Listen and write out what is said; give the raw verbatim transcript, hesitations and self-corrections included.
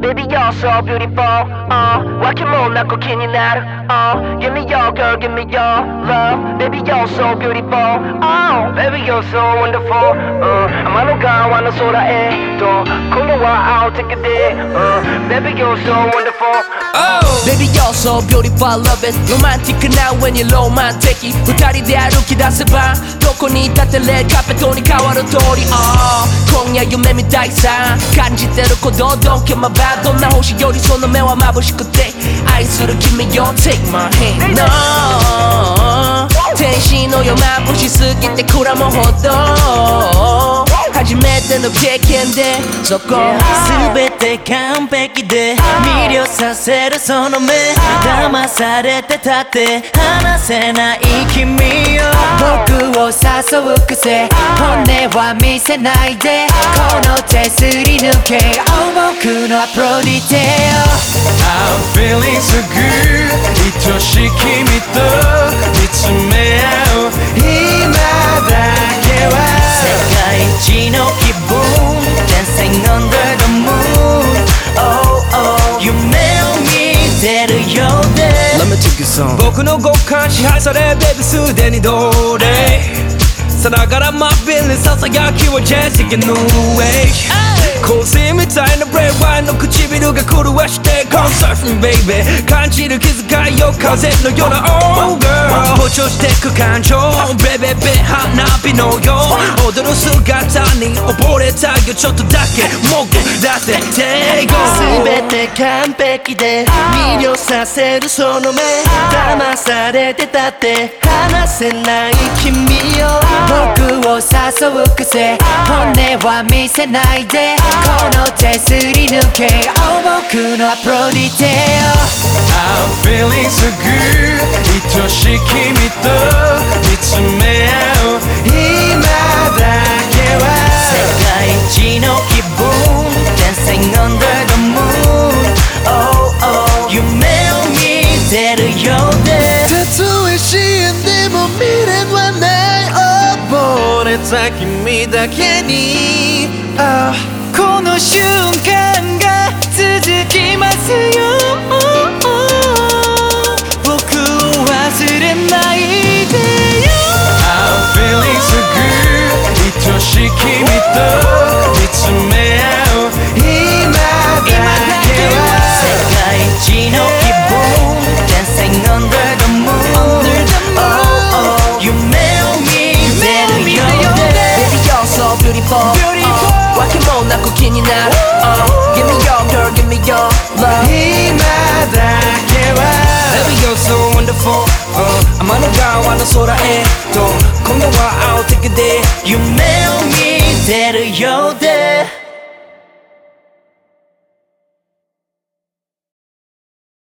Baby you're so beautiful uh,訳もなく気になるuh, Give me your girl, give me your love Baby you're so beautiful oh, Baby you're so wonderful uh, 天の川の空へと今夜は I'll take a day uh, Baby you're so wonderful oh. Baby you're so beautiful, I love it Romantic now when you're romantic 二人で歩き出せばどこにいたってレッドカーペットに変わる通り、oh、今夜夢みたいさ感じてる鼓動 Don't kill my vibe どんな星よりその目は眩しくて愛する君よ Take my hand No 天使のよ眩しすぎてくらむほど初めての経験でそこ全て完璧で魅了させるその目騙されてたって離せない君よ僕を誘う癖本音は見せないでこの手すり抜けよ僕のアプロディテよ I'm feeling so good 愛しい君と見つめ合う今だけは世界一の気分 Dancing under the moon Oh oh 夢を見てるようで Let me take you some 僕の五感支配されベビすでに奴隷さながら真ビルささやきはジェシカの上香水みたいなブレーワインの唇が狂わしてコンサーフィンベイベー感じる気遣いよ風のような Oh girl 補聴してく感情ベベベ花火のよう踊る姿に溺れたよちょっとだけもぐらせていこう全て完璧で魅了させるその目騙されてたって離せない君よ僕を誘う癖本音は見せないでこの手すり抜けよ僕のアプロディテよ I'm feeling so good 愛しい君と見つめ合う今だけは世界一の気分 Dancing under the moon Oh oh 夢を見てるようでたとえシーンでも未練はない溺れた君だけに、oh この瞬間が続きますよ僕を忘れないでよ I'm feeling so good 愛しい君と見つめ合う今だけは世界一の気分 Dancing under the moon Oh oh 夢を見てるようで Baby you're so beautiful訳もなく気になる、uh, Give me your girl, give me your love 今だけは Baby you're so wonderful、uh, 天の川の空へと今夜は I'll take a day 夢を見てるようで